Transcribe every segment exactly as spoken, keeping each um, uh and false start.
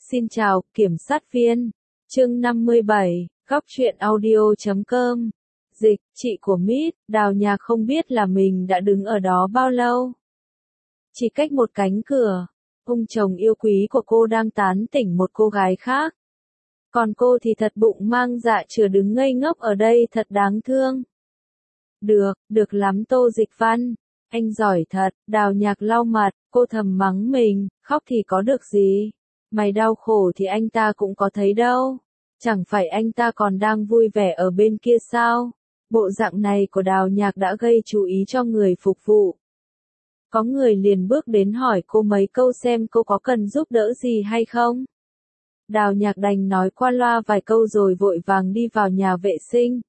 Xin chào, kiểm sát viên. Chương năm mươi bảy, góc truyện audio chấm com. Dịch, chị của Mít, Đào Nhạc không biết là mình đã đứng ở đó bao lâu. Chỉ cách một cánh cửa, ông chồng yêu quý của cô đang tán tỉnh một cô gái khác. Còn cô thì thật bụng mang dạ chửa đứng ngây ngốc ở đây thật đáng thương. Được, được lắm Tô Dịch Văn. Anh giỏi thật, Đào Nhạc lau mặt, cô thầm mắng mình, khóc thì có được gì. Mày đau khổ thì anh ta cũng có thấy đâu. Chẳng phải anh ta còn đang vui vẻ ở bên kia sao? Bộ dạng này của Đào Nhạc đã gây chú ý cho người phục vụ. Có người liền bước đến hỏi cô mấy câu xem cô có cần giúp đỡ gì hay không. Đào Nhạc đành nói qua loa vài câu rồi vội vàng đi vào nhà vệ sinh.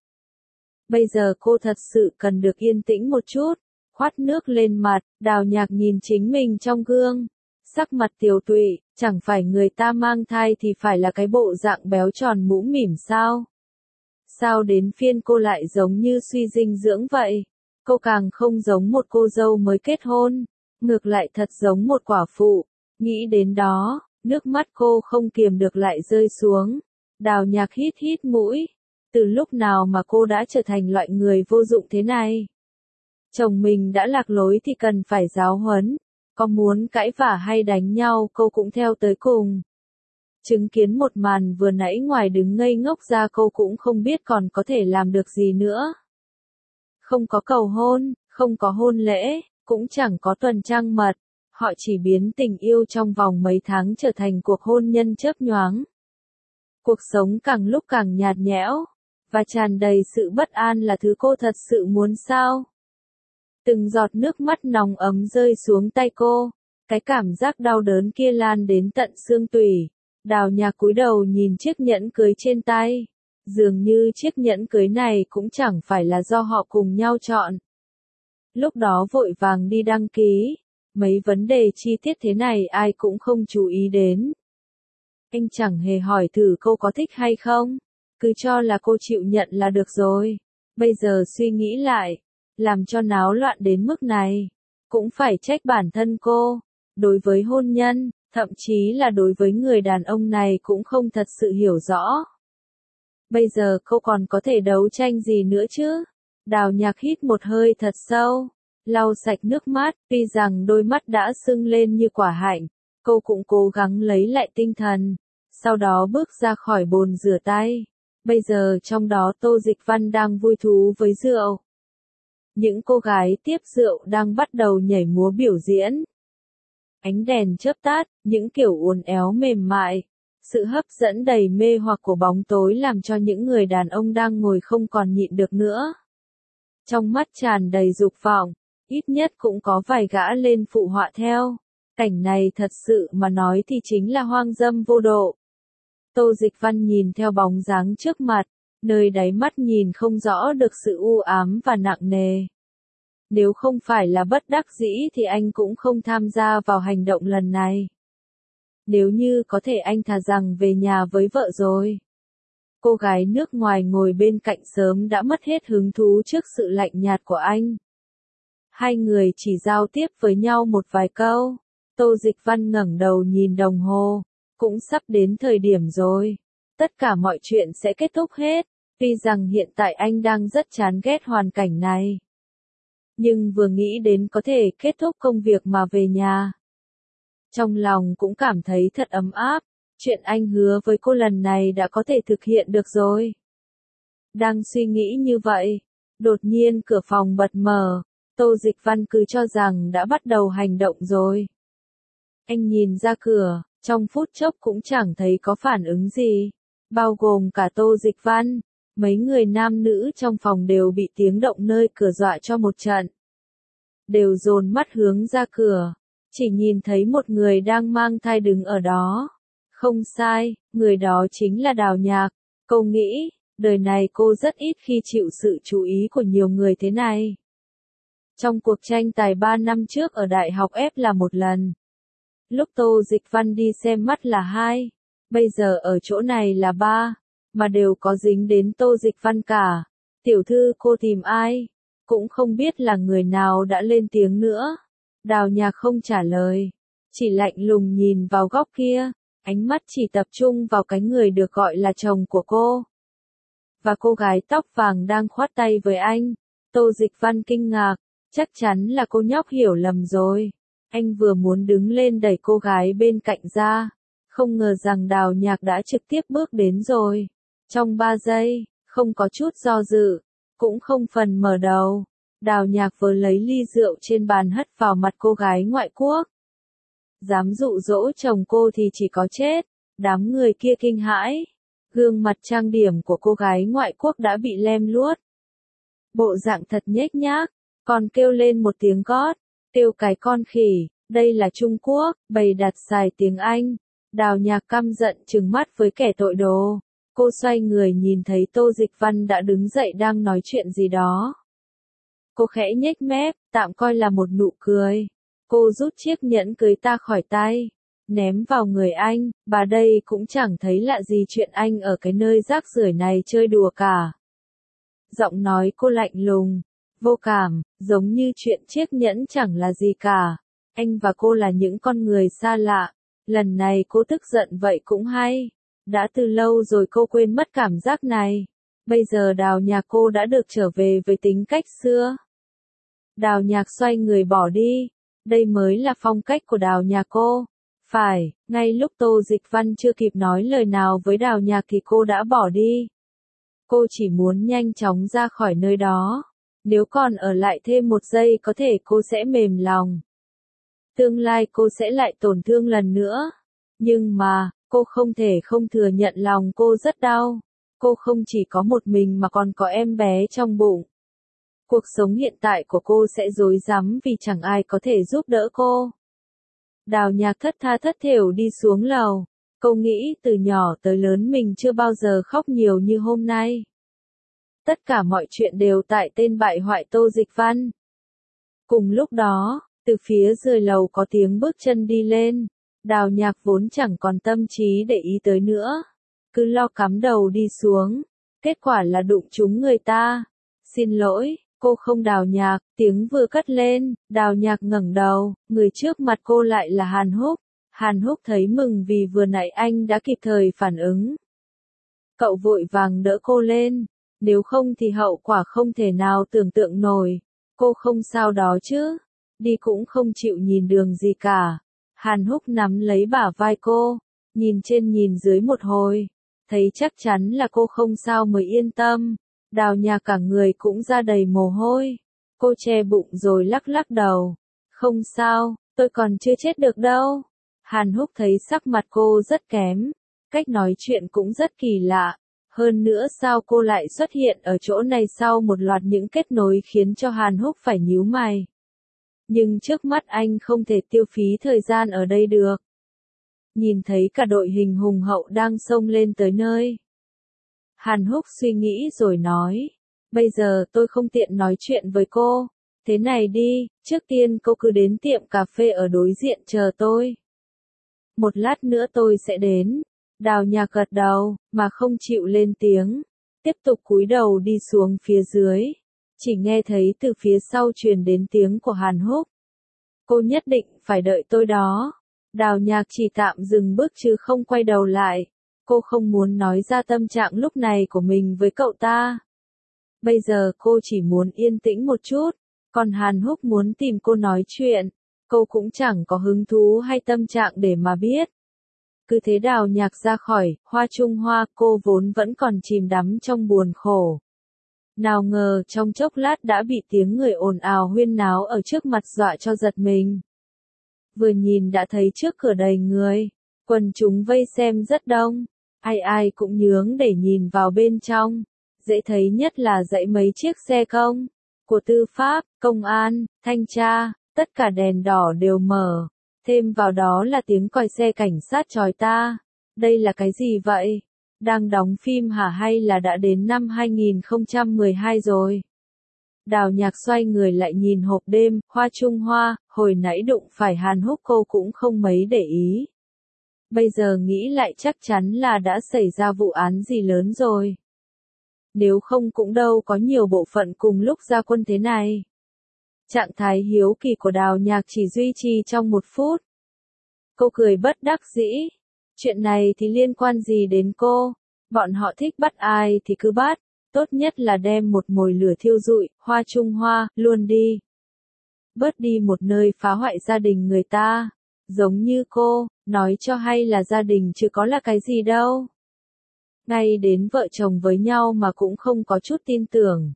Bây giờ cô thật sự cần được yên tĩnh một chút. Khoát nước lên mặt, Đào Nhạc nhìn chính mình trong gương. Sắc mặt tiều tụy, chẳng phải người ta mang thai thì phải là cái bộ dạng béo tròn mũm mỉm sao? Sao đến phiên cô lại giống như suy dinh dưỡng vậy? Cô càng không giống một cô dâu mới kết hôn, ngược lại thật giống một quả phụ. Nghĩ đến đó, nước mắt cô không kiềm được lại rơi xuống. Đào Nhạc hít hít mũi. Từ lúc nào mà cô đã trở thành loại người vô dụng thế này? Chồng mình đã lạc lối thì cần phải giáo huấn. Có muốn cãi vả hay đánh nhau cô cũng theo tới cùng. Chứng kiến một màn vừa nãy ngoài đứng ngây ngốc ra cô cũng không biết còn có thể làm được gì nữa. Không có cầu hôn, không có hôn lễ, cũng chẳng có tuần trăng mật. Họ chỉ biến tình yêu trong vòng mấy tháng trở thành cuộc hôn nhân chớp nhoáng. Cuộc sống càng lúc càng nhạt nhẽo, và tràn đầy sự bất an là thứ cô thật sự muốn sao? Từng giọt nước mắt nóng ấm rơi xuống tay cô, cái cảm giác đau đớn kia lan đến tận xương tủy. Đào Nhạc cúi đầu nhìn chiếc nhẫn cưới trên tay, dường như chiếc nhẫn cưới này cũng chẳng phải là do họ cùng nhau chọn. Lúc đó vội vàng đi đăng ký, mấy vấn đề chi tiết thế này ai cũng không chú ý đến. Anh chẳng hề hỏi thử cô có thích hay không, cứ cho là cô chịu nhận là được rồi. Bây giờ suy nghĩ lại, làm cho náo loạn đến mức này, cũng phải trách bản thân cô. Đối với hôn nhân, thậm chí là đối với người đàn ông này cũng không thật sự hiểu rõ. Bây giờ cô còn có thể đấu tranh gì nữa chứ? Đào Nhạc hít một hơi thật sâu, lau sạch nước mắt, tuy rằng đôi mắt đã sưng lên như quả hạnh, cô cũng cố gắng lấy lại tinh thần, sau đó bước ra khỏi bồn rửa tay. Bây giờ trong đó Tô Dịch Văn đang vui thú với rượu. Những cô gái tiếp rượu đang bắt đầu nhảy múa biểu diễn. Ánh đèn chớp tắt, những kiểu uốn éo mềm mại. Sự hấp dẫn đầy mê hoặc của bóng tối làm cho những người đàn ông đang ngồi không còn nhịn được nữa. Trong mắt tràn đầy dục vọng, ít nhất cũng có vài gã lên phụ họa theo. Cảnh này thật sự mà nói thì chính là hoang dâm vô độ. Tô Dịch Văn nhìn theo bóng dáng trước mặt, nơi đáy mắt nhìn không rõ được sự u ám và nặng nề. Nếu không phải là bất đắc dĩ thì anh cũng không tham gia vào hành động lần này. Nếu như có thể anh thà rằng về nhà với vợ rồi. Cô gái nước ngoài ngồi bên cạnh sớm đã mất hết hứng thú trước sự lạnh nhạt của anh. Hai người chỉ giao tiếp với nhau một vài câu. Tô Dịch Văn ngẩng đầu nhìn đồng hồ. Cũng sắp đến thời điểm rồi. Tất cả mọi chuyện sẽ kết thúc hết. Tuy rằng hiện tại anh đang rất chán ghét hoàn cảnh này. Nhưng vừa nghĩ đến có thể kết thúc công việc mà về nhà. Trong lòng cũng cảm thấy thật ấm áp. Chuyện anh hứa với cô lần này đã có thể thực hiện được rồi. Đang suy nghĩ như vậy. Đột nhiên cửa phòng bật mở. Tô Dịch Văn cứ cho rằng đã bắt đầu hành động rồi. Anh nhìn ra cửa. Trong phút chốc cũng chẳng thấy có phản ứng gì. Bao gồm cả Tô Dịch Văn. Mấy người nam nữ trong phòng đều bị tiếng động nơi cửa dọa cho một trận. Đều dồn mắt hướng ra cửa. Chỉ nhìn thấy một người đang mang thai đứng ở đó. Không sai, người đó chính là Đào Nhạc. Cô nghĩ, đời này cô rất ít khi chịu sự chú ý của nhiều người thế này. Trong cuộc tranh tài ba năm trước ở Đại học F là một lần. Lúc Tô Dịch Văn đi xem mắt là hai. Bây giờ ở chỗ này là ba. Mà đều có dính đến Tô Dịch Văn cả. Tiểu thư cô tìm ai? Cũng không biết là người nào đã lên tiếng nữa. Đào Nhạc không trả lời. Chỉ lạnh lùng nhìn vào góc kia. ánh mắt chỉ tập trung vào cái người được gọi là chồng của cô. Và cô gái tóc vàng đang khoát tay với anh. Tô Dịch Văn kinh ngạc, chắc chắn là cô nhóc hiểu lầm rồi. Anh vừa muốn đứng lên đẩy cô gái bên cạnh ra, không ngờ rằng Đào Nhạc đã trực tiếp bước đến rồi. Trong ba giây, không có chút do dự, cũng không phần mở đầu, Đào Nhạc vừa lấy ly rượu trên bàn hất vào mặt cô gái ngoại quốc. Dám dụ dỗ chồng cô thì chỉ có chết. Đám người kia kinh hãi. Gương mặt trang điểm của cô gái ngoại quốc đã bị lem luốt. Bộ dạng thật nhếch nhác, còn kêu lên một tiếng gót, kêu cái con khỉ, đây là Trung Quốc, bày đặt xài tiếng Anh. Đào Nhạc căm giận trừng mắt với kẻ tội đồ. Cô xoay người nhìn thấy Tô Dịch Văn đã đứng dậy đang nói chuyện gì đó. Cô khẽ nhếch mép, tạm coi là một nụ cười. Cô rút chiếc nhẫn cưới ta khỏi tay, ném vào người anh, bà đây cũng chẳng thấy lạ gì chuyện anh ở cái nơi rác rưởi này chơi đùa cả. Giọng nói cô lạnh lùng, vô cảm, giống như chuyện chiếc nhẫn chẳng là gì cả. Anh và cô là những con người xa lạ, lần này cô tức giận vậy cũng hay. Đã từ lâu rồi cô quên mất cảm giác này. Bây giờ Đào Nhạc cô đã được trở về với tính cách xưa. Đào Nhạc xoay người bỏ đi. Đây mới là phong cách của Đào Nhạc cô. Phải, ngay lúc Tô Dịch Văn chưa kịp nói lời nào với Đào Nhạc thì cô đã bỏ đi. Cô chỉ muốn nhanh chóng ra khỏi nơi đó. Nếu còn ở lại thêm một giây có thể cô sẽ mềm lòng. Tương lai cô sẽ lại tổn thương lần nữa. Nhưng mà, cô không thể không thừa nhận lòng cô rất đau. Cô không chỉ có một mình mà còn có em bé trong bụng. Cuộc sống hiện tại của cô sẽ rối rắm vì chẳng ai có thể giúp đỡ cô. Đào Nhạc thất tha thất thểu đi xuống lầu. Cô nghĩ từ nhỏ tới lớn mình chưa bao giờ khóc nhiều như hôm nay. Tất cả mọi chuyện đều tại tên bại hoại Tô Dịch Văn. Cùng lúc đó, từ phía dưới lầu có tiếng bước chân đi lên. Đào Nhạc vốn chẳng còn tâm trí để ý tới nữa. Cứ lo cắm đầu đi xuống. Kết quả là đụng trúng người ta. Xin lỗi. Cô không Đào Nhạc, tiếng vừa cất lên, Đào Nhạc ngẩng đầu, người trước mặt cô lại là Hàn Húc. Hàn Húc thấy mừng vì vừa nãy anh đã kịp thời phản ứng. Cậu vội vàng đỡ cô lên, nếu không thì hậu quả không thể nào tưởng tượng nổi. Cô không sao đó chứ, đi cũng không chịu nhìn đường gì cả. Hàn Húc nắm lấy bả vai cô, nhìn trên nhìn dưới một hồi, thấy chắc chắn là cô không sao mới yên tâm. Đào Nhạc cả người cũng ra đầy mồ hôi. Cô che bụng rồi lắc lắc đầu. Không sao, tôi còn chưa chết được đâu. Hàn Húc thấy sắc mặt cô rất kém. Cách nói chuyện cũng rất kỳ lạ. Hơn nữa sao cô lại xuất hiện ở chỗ này sau một loạt những kết nối khiến cho Hàn Húc phải nhíu mày. Nhưng trước mắt anh không thể tiêu phí thời gian ở đây được. Nhìn thấy cả đội hình hùng hậu đang xông lên tới nơi. Hàn Húc suy nghĩ rồi nói, bây giờ tôi không tiện nói chuyện với cô, thế này đi, trước tiên cô cứ đến tiệm cà phê ở đối diện chờ tôi. Một lát nữa tôi sẽ đến. Đào Nhạc gật đầu, mà không chịu lên tiếng, tiếp tục cúi đầu đi xuống phía dưới, chỉ nghe thấy từ phía sau truyền đến tiếng của Hàn Húc. Cô nhất định phải đợi tôi đó. Đào Nhạc chỉ tạm dừng bước chứ không quay đầu lại. Cô không muốn nói ra tâm trạng lúc này của mình với cậu ta. Bây giờ cô chỉ muốn yên tĩnh một chút, còn Hàn Húc muốn tìm cô nói chuyện, cô cũng chẳng có hứng thú hay tâm trạng để mà biết. Cứ thế Đào Nhạc ra khỏi Hoa Trung Hoa, cô vốn vẫn còn chìm đắm trong buồn khổ. Nào ngờ trong chốc lát đã bị tiếng người ồn ào huyên náo ở trước mặt dọa cho giật mình. Vừa nhìn đã thấy trước cửa đầy người, quần chúng vây xem rất đông. Ai ai cũng nhướng để nhìn vào bên trong, dễ thấy nhất là dãy mấy chiếc xe công, của tư pháp, công an, thanh tra, tất cả đèn đỏ đều mở, thêm vào đó là tiếng còi xe cảnh sát chói ta. Đây là cái gì vậy? Đang đóng phim hả hay là đã đến năm hai nghìn không trăm mười hai rồi? Đào Nhạc xoay người lại nhìn hộp đêm, Hoa Trung Hoa, hồi nãy đụng phải Hàn Húc cô cũng không mấy để ý. Bây giờ nghĩ lại chắc chắn là đã xảy ra vụ án gì lớn rồi. Nếu không cũng đâu có nhiều bộ phận cùng lúc ra quân thế này. Trạng thái hiếu kỳ của Đào Nhạc chỉ duy trì trong một phút. Cô cười bất đắc dĩ. Chuyện này thì liên quan gì đến cô? Bọn họ thích bắt ai thì cứ bắt, tốt nhất là đem một mồi lửa thiêu rụi, hoa trung hoa, luôn đi. Bớt đi một nơi phá hoại gia đình người ta. Giống như cô, nói cho hay là gia đình chứ có là cái gì đâu. Ngay đến vợ chồng với nhau mà cũng không có chút tin tưởng.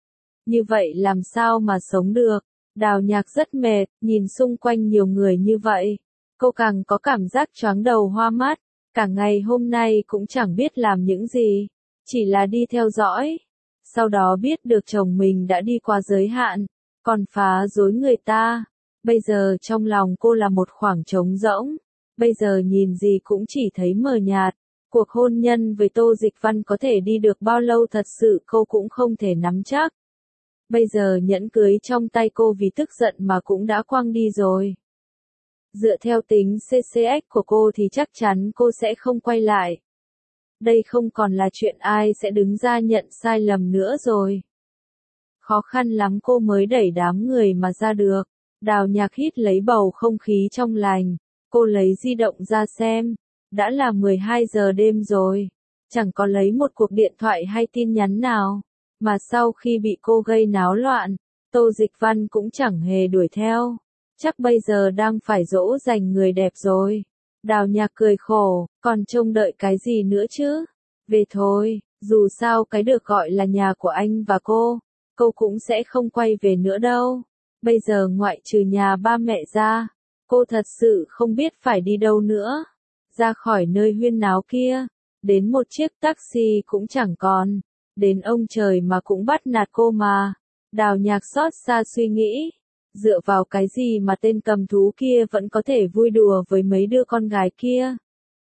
Như vậy làm sao mà sống được? Đào Nhạc rất mệt, nhìn xung quanh nhiều người như vậy. Cô càng có cảm giác choáng đầu hoa mắt. Cả ngày hôm nay cũng chẳng biết làm những gì. Chỉ là đi theo dõi. Sau đó biết được chồng mình đã đi qua giới hạn. Còn phá rối người ta. Bây giờ trong lòng cô là một khoảng trống rỗng. Bây giờ nhìn gì cũng chỉ thấy mờ nhạt. Cuộc hôn nhân với Tô Dịch Văn có thể đi được bao lâu thật sự cô cũng không thể nắm chắc. Bây giờ nhẫn cưới trong tay cô vì tức giận mà cũng đã quăng đi rồi. Dựa theo tính xê xê ích của cô thì chắc chắn cô sẽ không quay lại. Đây không còn là chuyện ai sẽ đứng ra nhận sai lầm nữa rồi. Khó khăn lắm cô mới đẩy đám người mà ra được. Đào Nhạc hít lấy bầu không khí trong lành. Cô lấy di động ra xem. Đã là mười hai giờ đêm rồi. Chẳng có lấy một cuộc điện thoại hay tin nhắn nào. Mà sau khi bị cô gây náo loạn, Tô Dịch Văn cũng chẳng hề đuổi theo. Chắc bây giờ đang phải dỗ dành người đẹp rồi. Đào Nhạc cười khổ, còn trông đợi cái gì nữa chứ? Về thôi, dù sao cái được gọi là nhà của anh và cô, cô cũng sẽ không quay về nữa đâu. Bây giờ ngoại trừ nhà ba mẹ ra, cô thật sự không biết phải đi đâu nữa. Ra khỏi nơi huyên náo kia, đến một chiếc taxi cũng chẳng còn. Đến ông trời mà cũng bắt nạt cô mà. Đào Nhạc xót xa suy nghĩ. Dựa vào cái gì mà tên cầm thú kia vẫn có thể vui đùa với mấy đứa con gái kia.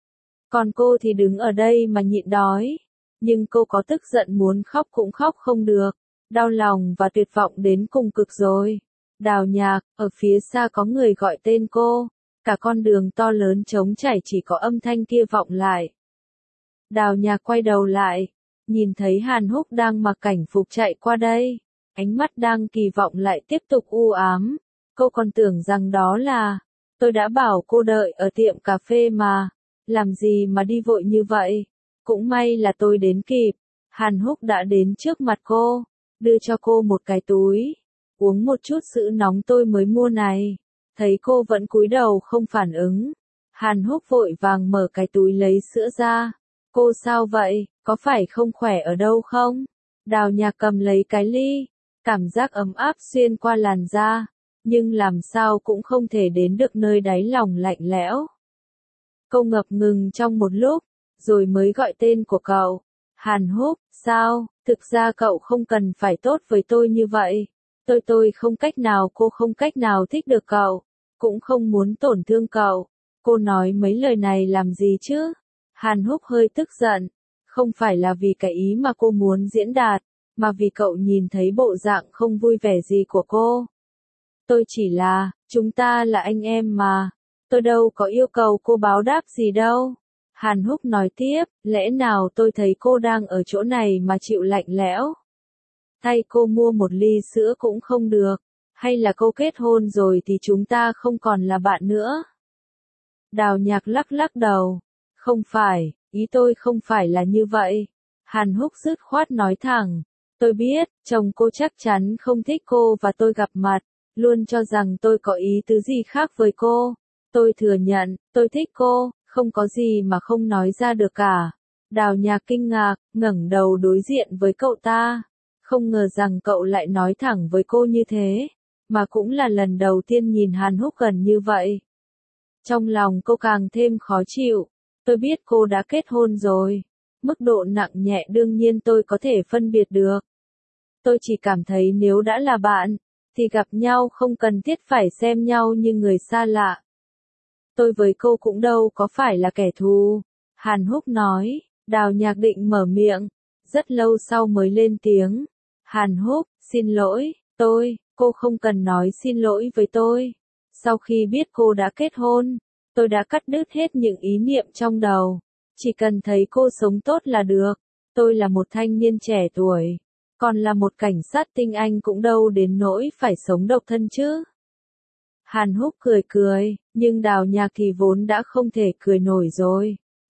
Còn cô thì đứng ở đây mà nhịn đói. Nhưng cô có tức giận muốn khóc cũng khóc không được. Đau lòng và tuyệt vọng đến cùng cực rồi. Đào Nhạc, ở phía xa có người gọi tên cô. Cả con đường to lớn trống trải chỉ có âm thanh kia vọng lại. Đào Nhạc quay đầu lại. Nhìn thấy Hàn Húc đang mặc cảnh phục chạy qua đây. Ánh mắt đang kỳ vọng lại tiếp tục u ám. Cô còn tưởng rằng đó là, tôi đã bảo cô đợi ở tiệm cà phê mà. Làm gì mà đi vội như vậy? Cũng may là tôi đến kịp. Hàn Húc đã đến trước mặt cô. Đưa cho cô một cái túi. Uống một chút sữa nóng tôi mới mua này. Thấy cô vẫn cúi đầu không phản ứng. Hàn Húc vội vàng mở cái túi lấy sữa ra. Cô sao vậy? Có phải không khỏe ở đâu không? Đào Nhạc cầm lấy cái ly. Cảm giác ấm áp xuyên qua làn da. Nhưng làm sao cũng không thể đến được nơi đáy lòng lạnh lẽo. Cô ngập ngừng trong một lúc. Rồi mới gọi tên của cậu. Hàn Húc, sao? Thực ra cậu không cần phải tốt với tôi như vậy. Tôi tôi không cách nào cô không cách nào thích được cậu. Cũng không muốn tổn thương cậu. Cô nói mấy lời này làm gì chứ? Hàn Húc hơi tức giận. Không phải là vì cái ý mà cô muốn diễn đạt, mà vì cậu nhìn thấy bộ dạng không vui vẻ gì của cô. Tôi chỉ là, chúng ta là anh em mà. Tôi đâu có yêu cầu cô báo đáp gì đâu. Hàn Húc nói tiếp, lẽ nào tôi thấy cô đang ở chỗ này mà chịu lạnh lẽo? Thay cô mua một ly sữa cũng không được. Hay là cô kết hôn rồi thì chúng ta không còn là bạn nữa? Đào Nhạc lắc lắc đầu. Không phải, ý tôi không phải là như vậy. Hàn Húc dứt khoát nói thẳng. Tôi biết, chồng cô chắc chắn không thích cô và tôi gặp mặt. Luôn cho rằng tôi có ý tứ gì khác với cô. Tôi thừa nhận, tôi thích cô, không có gì mà không nói ra được cả. Đào Nhạc kinh ngạc, ngẩng đầu đối diện với cậu ta. Không ngờ rằng cậu lại nói thẳng với cô như thế. Mà cũng là lần đầu tiên nhìn Hàn Húc gần như vậy. Trong lòng cô càng thêm khó chịu. Tôi biết cô đã kết hôn rồi. Mức độ nặng nhẹ đương nhiên tôi có thể phân biệt được. Tôi chỉ cảm thấy nếu đã là bạn, thì gặp nhau không cần thiết phải xem nhau như người xa lạ. Tôi với cô cũng đâu có phải là kẻ thù. Hàn Húc nói. Đào Nhạc định mở miệng. Rất lâu sau mới lên tiếng. Hàn Húc, xin lỗi, tôi, cô không cần nói xin lỗi với tôi. Sau khi biết cô đã kết hôn, tôi đã cắt đứt hết những ý niệm trong đầu. Chỉ cần thấy cô sống tốt là được. Tôi là một thanh niên trẻ tuổi. Còn là một cảnh sát tinh anh cũng đâu đến nỗi phải sống độc thân chứ. Hàn Húc cười cười, nhưng Đào Nhạc thì vốn đã không thể cười nổi rồi.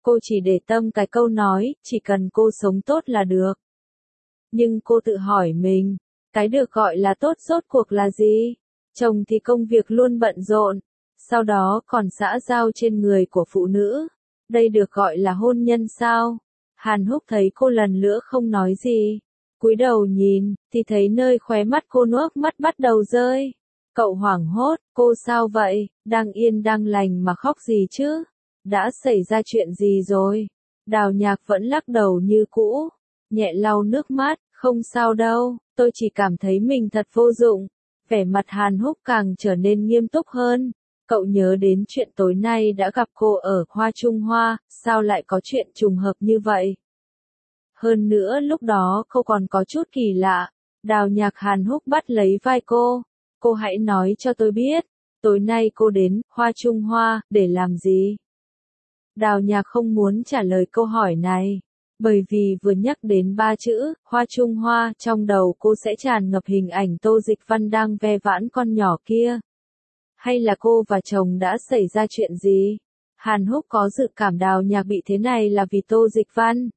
cô chỉ để tâm cái câu nói, chỉ cần cô sống tốt là được. Nhưng cô tự hỏi mình, cái được gọi là tốt rốt cuộc là gì? Chồng thì công việc luôn bận rộn, sau đó còn xã giao trên người của phụ nữ. Đây được gọi là hôn nhân sao? Hàn Húc thấy cô lần nữa không nói gì. Cúi đầu nhìn, thì thấy nơi khóe mắt cô nước mắt bắt đầu rơi. Cậu hoảng hốt, cô sao vậy, đang yên đang lành mà khóc gì chứ? Đã xảy ra chuyện gì rồi? Đào Nhạc vẫn lắc đầu như cũ, nhẹ lau nước mắt, không sao đâu, tôi chỉ cảm thấy mình thật vô dụng. Vẻ mặt Hàn Húc càng trở nên nghiêm túc hơn. Cậu nhớ đến chuyện tối nay đã gặp cô ở Hoa Trung Hoa, sao lại có chuyện trùng hợp như vậy? Hơn nữa lúc đó cô còn có chút kỳ lạ. Đào Nhạc Hàn Húc bắt lấy vai cô. Cô hãy nói cho tôi biết, tối nay cô đến Hoa Trung Hoa để làm gì? Đào Nhạc không muốn trả lời câu hỏi này, bởi vì vừa nhắc đến ba chữ Hoa Trung Hoa, trong đầu cô sẽ tràn ngập hình ảnh Tô Dịch Văn đang ve vãn con nhỏ kia. Hay là cô và chồng đã xảy ra chuyện gì? Hàn Húc có dự cảm Đào Nhạc bị thế này là vì Tô Dịch Văn.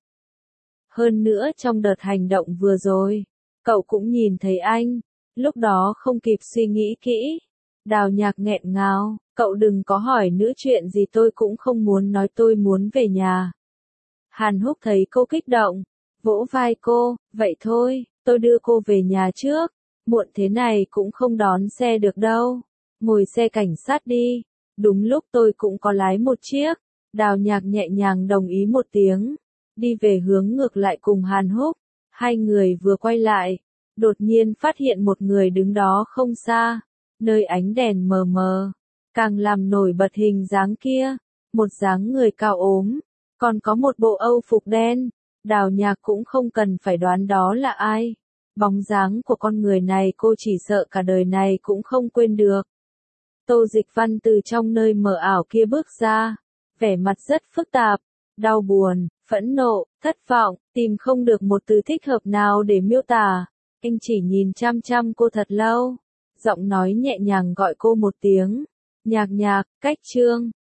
Hơn nữa trong đợt hành động vừa rồi, cậu cũng nhìn thấy anh, lúc đó không kịp suy nghĩ kỹ. Đào Nhạc nghẹn ngào, cậu đừng có hỏi nữa, chuyện gì tôi cũng không muốn nói, tôi muốn về nhà. Hàn Húc thấy cô kích động, vỗ vai cô, vậy thôi, tôi đưa cô về nhà trước, muộn thế này cũng không đón xe được đâu, ngồi xe cảnh sát đi, đúng lúc tôi cũng có lái một chiếc. Đào Nhạc nhẹ nhàng đồng ý một tiếng, đi về hướng ngược lại cùng Hàn Húc. Hai người vừa quay lại, đột nhiên phát hiện một người đứng đó không xa, nơi ánh đèn mờ mờ, càng làm nổi bật hình dáng kia, một dáng người cao ốm, còn có một bộ âu phục đen. Đào Nhạc cũng không cần phải đoán đó là ai. Bóng dáng của con người này cô chỉ sợ cả đời này cũng không quên được. Tô Dịch Văn từ trong nơi mờ ảo kia bước ra, vẻ mặt rất phức tạp, đau buồn, phẫn nộ, thất vọng, tìm không được một từ thích hợp nào để miêu tả. Anh chỉ nhìn chăm chăm cô thật lâu, giọng nói nhẹ nhàng gọi cô một tiếng, Nhạc Nhạc, cách Trương.